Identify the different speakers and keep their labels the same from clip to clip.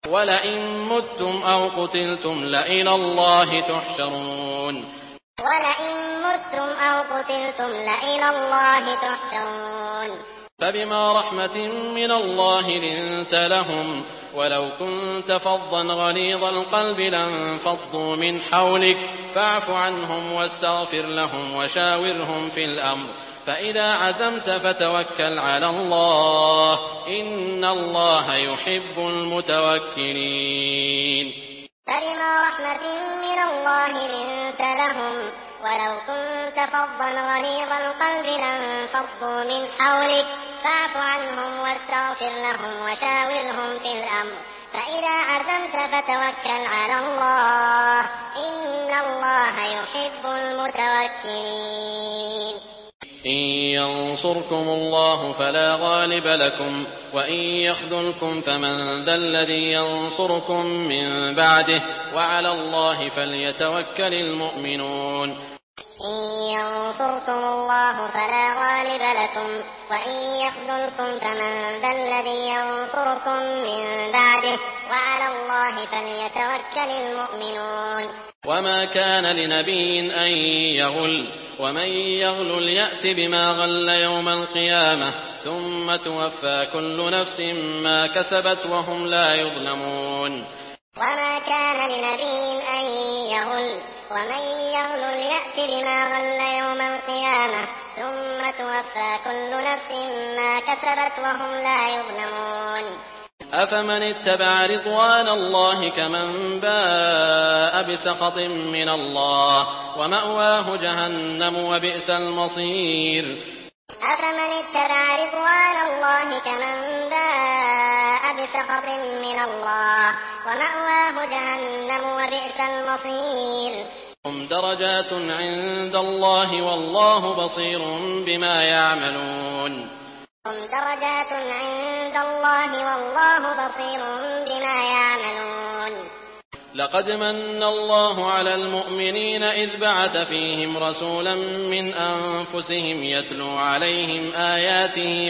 Speaker 1: ولئن متم أو قتلتم لإلى الله تحشرون
Speaker 2: ولئن متم أو قتلتم لإلى الله تحشرون
Speaker 1: فبما رحمة من الله لنت لهم ولو كنت فظا غليظ القلب لانفضوا من حولك فاعف عنهم واستغفر لهم وشاورهم في الأمر فإذا عزمت فتوكل على الله إن الله يحب المتوكلين
Speaker 2: فبما رحمة من الله لنت لهم ولو كنت فظا غليظ القلب لانفضوا من حولك فاعف عنهم واستغفر لهم وشاورهم في الأمر فإذا عزمت فتوكل على الله إن الله يحب المتوكلين
Speaker 1: إن ينصركم الله فلا غالب لكم وإن يخذلكم فمن ذا الذي ينصركم من بعده وعلى الله فليتوكل المؤمنون
Speaker 2: إن ينصركم الله فلا غالب لكم وإن يخذلكم فمن ذا الذي ينصركم من بعده وعلى الله فليتوكل المؤمنون
Speaker 1: وما كان لنبي أن يغل ومن يغل يأت بما غل يوم القيامة ثم توفى كل نفس ما كسبت وهم لا يظلمون
Speaker 2: وما كان لنبي أن يغل ومن يغل يأت بما غل يوم القيامة ثم توفى كل نفس ما كسبت وهم لا يظلمون
Speaker 1: أفمن اتبع رضوان الله كمن باء بسخط من الله ومأواه جهنم وبئس المصير
Speaker 2: أفمن اتبع رضوان الله كمن باء بسخط من الله ومأواه جهنم وبئس المصير
Speaker 1: هم درجات عند الله والله بصير بما يعملون
Speaker 2: هم درجات عند الله والله بصير بما يعملون
Speaker 1: لقد من الله على المؤمنين إذ بعث فيهم رسولا من أنفسهم يتلو عليهم آياته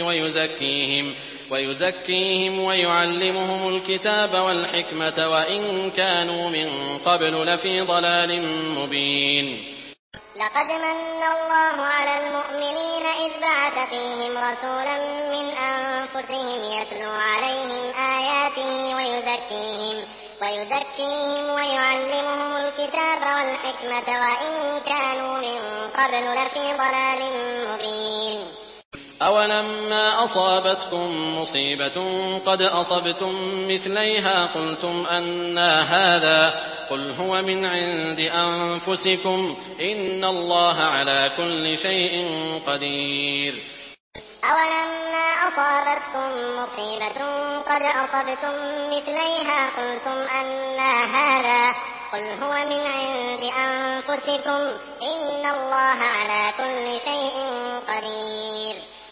Speaker 1: ويزكيهم ويعلمهم الكتاب والحكمة وإن كانوا من قبل لفي ضلال مبين
Speaker 2: لقد من الله على المؤمنين إذ بعث فيهم رسولا من أنفسهم يتلو عليهم آياته ويزكيهم ويعلمهم الكتاب والحكمة وإن كانوا من قبل لفي ضلال مبين
Speaker 1: أولما أصابتكم مصيبة قد أصبتم مثليها قلتم أنى هذا قل هو من عند أنفسكم إن الله على كل شيء قدير
Speaker 2: أولما أصابتكم مصيبة قد أصبتم مثليها قلتم أنى هذا قل هو من عند أنفسكم إن الله على كل شيء قدير